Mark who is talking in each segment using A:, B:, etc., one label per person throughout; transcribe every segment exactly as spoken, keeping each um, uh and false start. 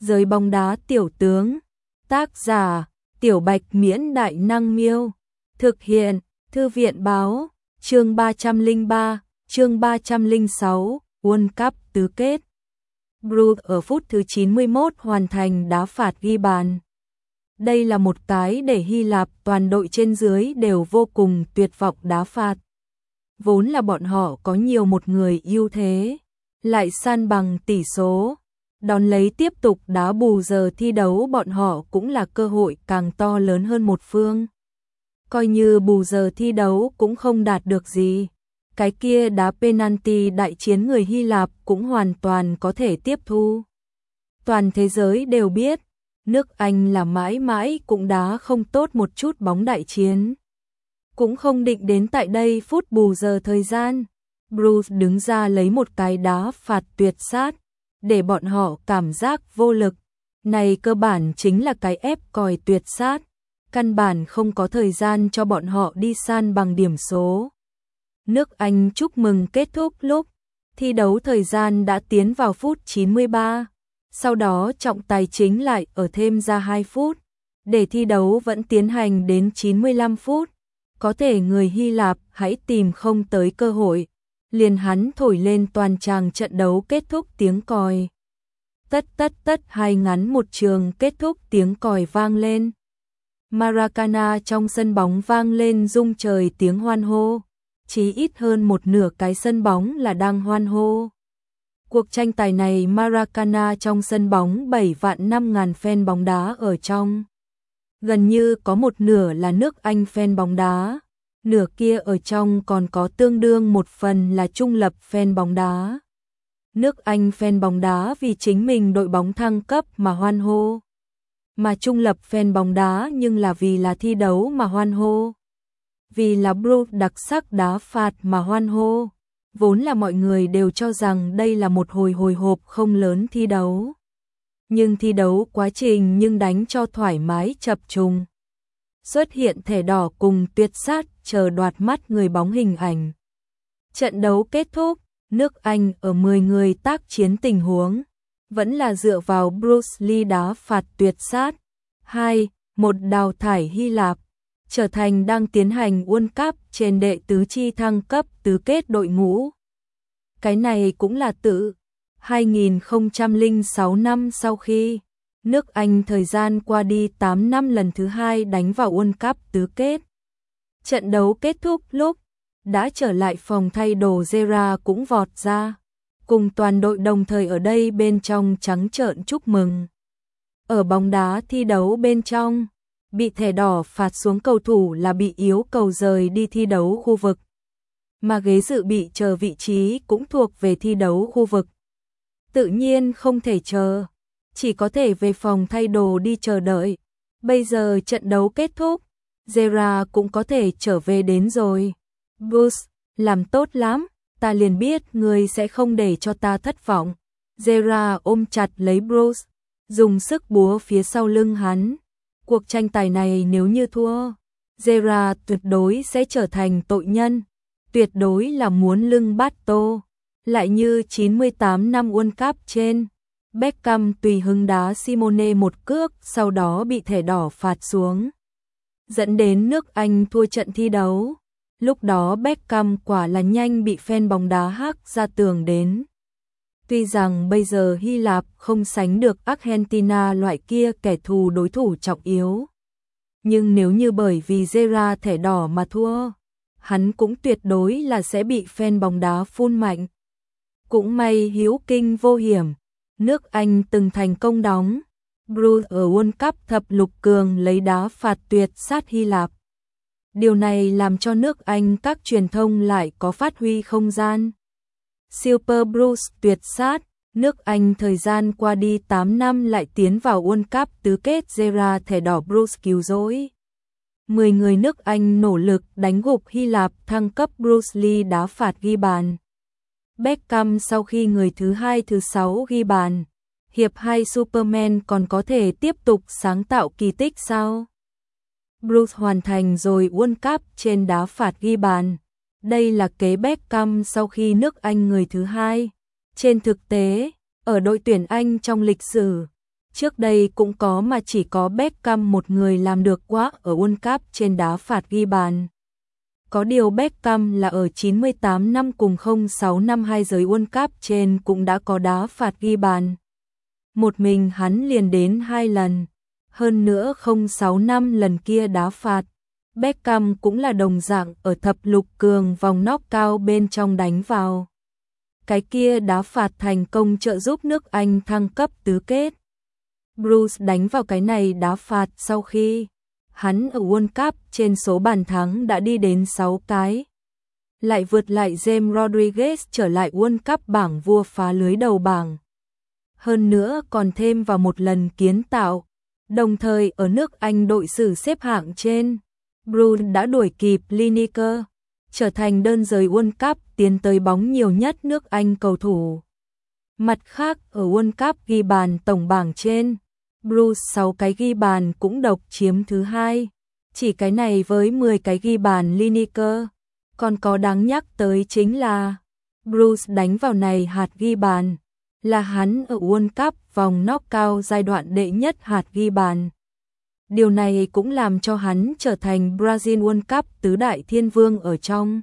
A: Giới bóng đá tiểu tướng. Tác giả: Tiểu Bạch Miễn Đại Năng Miêu. Thực hiện: Thư viện Báo. Chương ba trăm lẻ ba, chương ba trăm lẻ sáu, World Cup tứ kết. Bruce ở phút thứ chín mươi mốt hoàn thành đá phạt ghi bàn. Đây là một cái để Hy Lạp toàn đội trên dưới đều vô cùng tuyệt vọng đá phạt. Vốn là bọn họ có nhiều một người ưu thế, lại san bằng tỷ số. Đón lấy tiếp tục đá bù giờ thi đấu bọn họ cũng là cơ hội càng to lớn hơn một phương. Coi như bù giờ thi đấu cũng không đạt được gì. Cái kia đá penalty đại chiến người Hy Lạp cũng hoàn toàn có thể tiếp thu. Toàn thế giới đều biết, nước Anh là mãi mãi cũng đá không tốt một chút bóng đại chiến. Cũng không định đến tại đây phút bù giờ thời gian. Bruce đứng ra lấy một cái đá phạt tuyệt sát, để bọn họ cảm giác vô lực. Này cơ bản chính là cái ép còi tuyệt sát. Căn bản không có thời gian cho bọn họ đi san bằng điểm số. Nước Anh chúc mừng kết thúc lúc thi đấu thời gian đã tiến vào phút chín mươi ba. Sau đó trọng tài chính lại ở thêm ra hai phút, để thi đấu vẫn tiến hành đến chín mươi lăm phút. Có thể người Hy Lạp hãy tìm không tới cơ hội, liền hắn thổi lên toàn tràng trận đấu kết thúc tiếng còi. Tất tất tất hai ngắn một trường kết thúc tiếng còi vang lên. Maracana trong sân bóng vang lên rung trời tiếng hoan hô. Chỉ ít hơn một nửa cái sân bóng là đang hoan hô. Cuộc tranh tài này Maracana trong sân bóng bảy vạn năm ngàn fan bóng đá ở trong. Gần như có một nửa là nước Anh fan bóng đá. Nửa kia ở trong còn có tương đương một phần là trung lập fan bóng đá. Nước Anh fan bóng đá vì chính mình đội bóng thăng cấp mà hoan hô. Mà trung lập fan bóng đá nhưng là vì là thi đấu mà hoan hô. Vì là Bruce đặc sắc đá phạt mà hoan hô. Vốn là mọi người đều cho rằng đây là một hồi hồi hộp không lớn thi đấu. Nhưng thi đấu quá trình nhưng đánh cho thoải mái chập trùng. Xuất hiện thẻ đỏ cùng tuyệt sát chờ đoạt mắt người bóng hình ảnh. Trận đấu kết thúc, nước Anh ở mười người tác chiến tình huống. Vẫn là dựa vào Bruce Lee đá phạt tuyệt sát. hai một đào thải Hy Lạp. Trở thành đang tiến hành World Cup trên đệ tứ chi thăng cấp tứ kết đội ngũ. Cái này cũng là tự hai nghìn không trăm lẻ sáu năm sau khi nước Anh thời gian qua đi tám năm lần thứ hai đánh vào World Cup tứ kết. Trận đấu kết thúc lúc đã trở lại phòng thay đồ, Gerrard cũng vọt ra, cùng toàn đội đồng thời ở đây bên trong trắng trợn chúc mừng. Ở bóng đá thi đấu bên trong, bị thẻ đỏ phạt xuống cầu thủ là bị yếu cầu rời đi thi đấu khu vực. Mà ghế dự bị chờ vị trí cũng thuộc về thi đấu khu vực. Tự nhiên không thể chờ, chỉ có thể về phòng thay đồ đi chờ đợi. Bây giờ trận đấu kết thúc, Gerrard cũng có thể trở về đến rồi. Bruce, làm tốt lắm, ta liền biết người sẽ không để cho ta thất vọng. Gerrard ôm chặt lấy Bruce, dùng sức búa phía sau lưng hắn. Cuộc tranh tài này nếu như thua, Gerrard tuyệt đối sẽ trở thành tội nhân, tuyệt đối là muốn lưng bát tô. Lại như chín mươi tám năm World Cup trên, Beckham tùy hứng đá Simone một cước, sau đó bị thẻ đỏ phạt xuống, dẫn đến nước Anh thua trận thi đấu. Lúc đó Beckham quả là nhanh bị fan bóng đá hắc ra tường đến. Tuy rằng bây giờ Hy Lạp không sánh được Argentina loại kia kẻ thù đối thủ trọng yếu. Nhưng nếu như bởi vì Gerrard thẻ đỏ mà thua, hắn cũng tuyệt đối là sẽ bị fan bóng đá phun mạnh. Cũng may hữu kinh vô hiểm, nước Anh từng thành công đóng Bruce ở World Cup thập lục cường lấy đá phạt tuyệt sát Hy Lạp. Điều này làm cho nước Anh các truyền thông lại có phát huy không gian. Super Bruce tuyệt sát, nước Anh thời gian qua đi tám năm lại tiến vào World Cup tứ kết, Gerrard thẻ đỏ Bruce cứu rỗi. mười người nước Anh nỗ lực đánh gục Hy Lạp thăng cấp, Bruce Lee đá phạt ghi bàn. Beckham sau khi người thứ hai thứ sáu ghi bàn. Hiệp hai Superman còn có thể tiếp tục sáng tạo kỳ tích sao? Bruce hoàn thành rồi World Cup trên đá phạt ghi bàn. Đây là kế Beckham sau khi nước Anh người thứ hai. Trên thực tế, ở đội tuyển Anh trong lịch sử, Trước đây cũng có mà chỉ có Beckham một người làm được quá ở World Cup trên đá phạt ghi bàn. Có điều Beckham là ở chín mươi tám năm cùng không sáu năm hai giới World Cup trên cũng đã có đá phạt ghi bàn. Một mình hắn liền đến hai lần, hơn nữa không sáu năm lần kia đá phạt. Beckham cũng là đồng dạng ở thập lục cường vòng knock-out bên trong đánh vào. Cái kia đá phạt thành công trợ giúp nước Anh thăng cấp tứ kết. Bruce đánh vào cái này đá phạt sau khi hắn ở World Cup trên số bàn thắng đã đi đến sáu cái. Lại vượt lại James Rodriguez trở lại World Cup bảng vua phá lưới đầu bảng. Hơn nữa còn thêm vào một lần kiến tạo. Đồng thời ở nước Anh đội xử xếp hạng trên, Bruce đã đuổi kịp Lineker, trở thành đơn giới World Cup tiến tới bóng nhiều nhất nước Anh cầu thủ. Mặt khác ở World Cup ghi bàn tổng bảng trên, Bruce sáu cái ghi bàn cũng độc chiếm thứ hai, chỉ cái này với mười cái ghi bàn Lineker. Còn có đáng nhắc tới chính là Bruce đánh vào này hạt ghi bàn, là hắn ở World Cup vòng knock-out giai đoạn đệ nhất hạt ghi bàn. Điều này cũng làm cho hắn trở thành Brazil World Cup tứ đại thiên vương ở trong.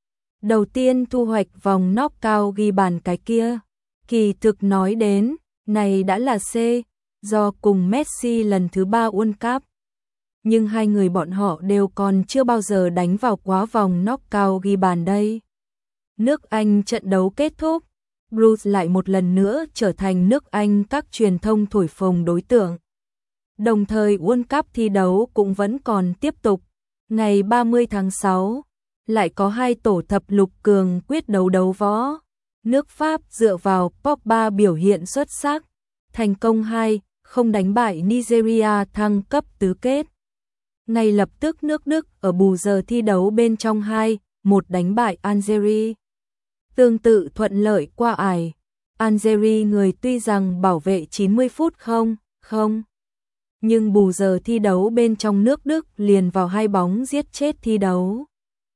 A: Đầu tiên thu hoạch vòng knock-out ghi bàn cái kia. Kỳ thực nói đến, này đã là C, do cùng Messi lần thứ ba World Cup. Nhưng hai người bọn họ đều còn chưa bao giờ đánh vào quá vòng knock-out ghi bàn đây. Nước Anh trận đấu kết thúc, Bruce lại một lần nữa trở thành nước Anh các truyền thông thổi phồng đối tượng. Đồng thời World Cup thi đấu cũng vẫn còn tiếp tục. Ngày ba mươi tháng sáu, lại có hai tổ thập lục cường quyết đấu đấu võ. Nước Pháp dựa vào Pogba biểu hiện xuất sắc, thành công hai không đánh bại Nigeria thăng cấp tứ kết. Ngay lập tức nước Đức ở bù giờ thi đấu bên trong hai một đánh bại Algeria. Tương tự thuận lợi qua ải, Algeria người tuy rằng bảo vệ chín mươi phút không, không. Nhưng bù giờ thi đấu bên trong nước Đức liền vào hai bóng giết chết thi đấu.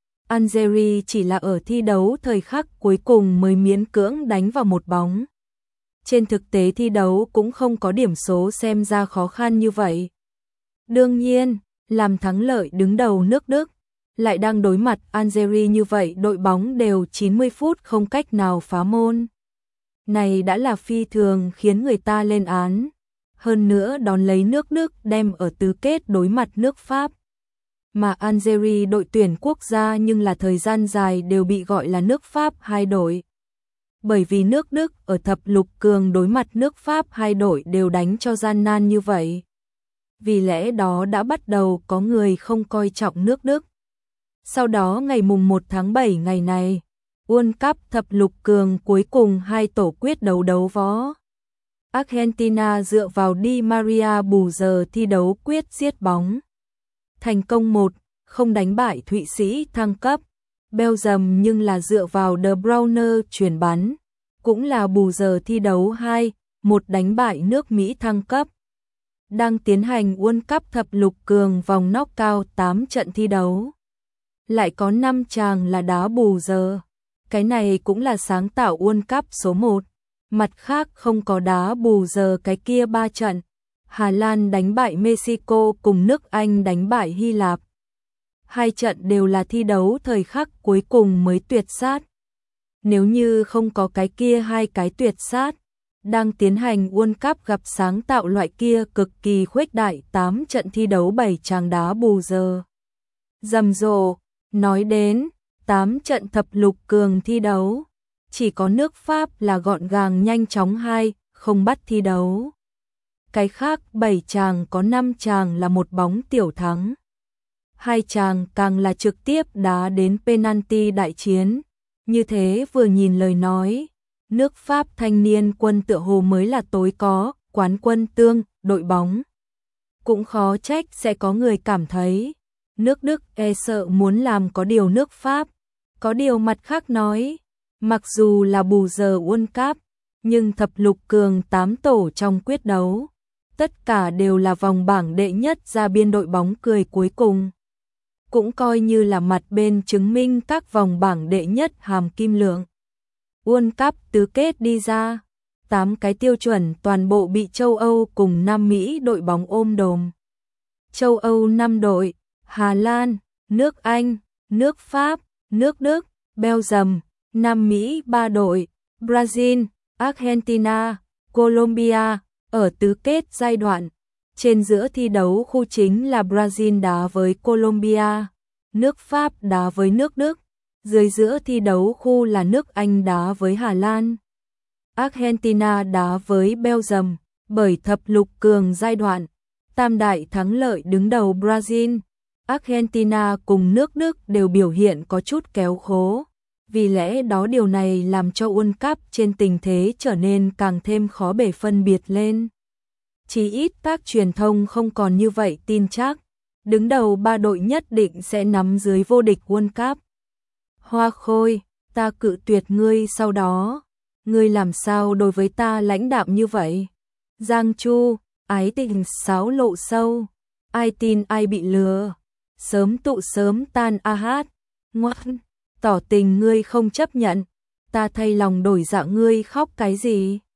A: Algeria chỉ là ở thi đấu thời khắc cuối cùng mới miễn cưỡng đánh vào một bóng. Trên thực tế thi đấu cũng không có điểm số xem ra khó khăn như vậy. Đương nhiên, làm thắng lợi đứng đầu nước Đức, lại đang đối mặt Algeria như vậy đội bóng đều chín mươi phút không cách nào phá môn. Này đã là phi thường khiến người ta lên án. Hơn nữa đón lấy nước Đức đem ở tứ kết đối mặt nước Pháp. Mà Algeria đội tuyển quốc gia nhưng là thời gian dài đều bị gọi là nước Pháp hai đội. Bởi vì nước Đức ở thập lục cường đối mặt nước Pháp hai đội đều đánh cho gian nan như vậy. Vì lẽ đó đã bắt đầu có người không coi trọng nước Đức. Sau đó ngày mùng một tháng bảy ngày này, World Cup thập lục cường cuối cùng hai tổ quyết đấu đấu võ. Argentina dựa vào Di Maria bù giờ thi đấu quyết giết bóng. Thành công một không đánh bại Thụy Sĩ thăng cấp. Belgium nhưng là dựa vào De Bruyne chuyển bắn. Cũng là bù giờ thi đấu hai một đánh bại nước Mỹ thăng cấp. Đang tiến hành World Cup thập lục cường vòng knock-out tám trận thi đấu. Lại có năm chàng là đá bù giờ. Cái này cũng là sáng tạo World Cup số một. Mặt khác không có đá bù giờ cái kia ba trận. Hà Lan đánh bại Mexico cùng nước Anh đánh bại Hy Lạp. Hai trận đều là thi đấu thời khắc cuối cùng mới tuyệt sát. Nếu như không có cái kia hai cái tuyệt sát, đang tiến hành World Cup gặp sáng tạo loại kia cực kỳ khuếch đại tám trận thi đấu bảy chàng đá bù giờ. Rầm rộ, nói đến tám trận thập lục cường thi đấu, chỉ có nước Pháp là gọn gàng nhanh chóng hai không bắt thi đấu. Cái khác bảy chàng có năm chàng là một bóng tiểu thắng. Hai chàng càng là trực tiếp đá đến penalty đại chiến. Như thế vừa nhìn lời nói, nước Pháp thanh niên quân tựa hồ mới là tối có, quán quân tương, đội bóng. Cũng khó trách sẽ có người cảm thấy, nước Đức e sợ muốn làm có điều nước Pháp. Có điều mặt khác nói, mặc dù là bù giờ World Cup, nhưng thập lục cường tám tổ trong quyết đấu, tất cả đều là vòng bảng đệ nhất ra biên đội bóng cười cuối cùng. Cũng coi như là mặt bên chứng minh các vòng bảng đệ nhất hàm kim lượng. World Cup tứ kết đi ra, tám cái tiêu chuẩn toàn bộ bị châu Âu cùng Nam Mỹ đội bóng ôm đồm. Châu Âu năm đội, Hà Lan, nước Anh, nước Pháp, nước Đức, Belgium, Nam Mỹ ba đội, Brazil, Argentina, Colombia, ở tứ kết giai đoạn. Trên giữa thi đấu khu chính là Brazil đá với Colombia, nước Pháp đá với nước Đức, dưới giữa thi đấu khu là nước Anh đá với Hà Lan, Argentina đá với Belgium, bởi thập lục cường giai đoạn. Tam đại thắng lợi đứng đầu Brazil, Argentina cùng nước Đức đều biểu hiện có chút kéo khố, vì lẽ đó điều này làm cho World Cup trên tình thế trở nên càng thêm khó bể phân biệt lên. Chỉ ít các truyền thông không còn như vậy tin chắc, đứng đầu ba đội nhất định sẽ nắm dưới vô địch World Cup. Hoa Khôi, ta cự tuyệt ngươi sau đó, ngươi làm sao đối với ta lãnh đạm như vậy? Giang Chu, ái tình sáo lộ sâu, ai tin ai bị lừa, sớm tụ sớm tan a hát, ngoan, tỏ tình ngươi không chấp nhận, ta thay lòng đổi dạ ngươi khóc cái gì?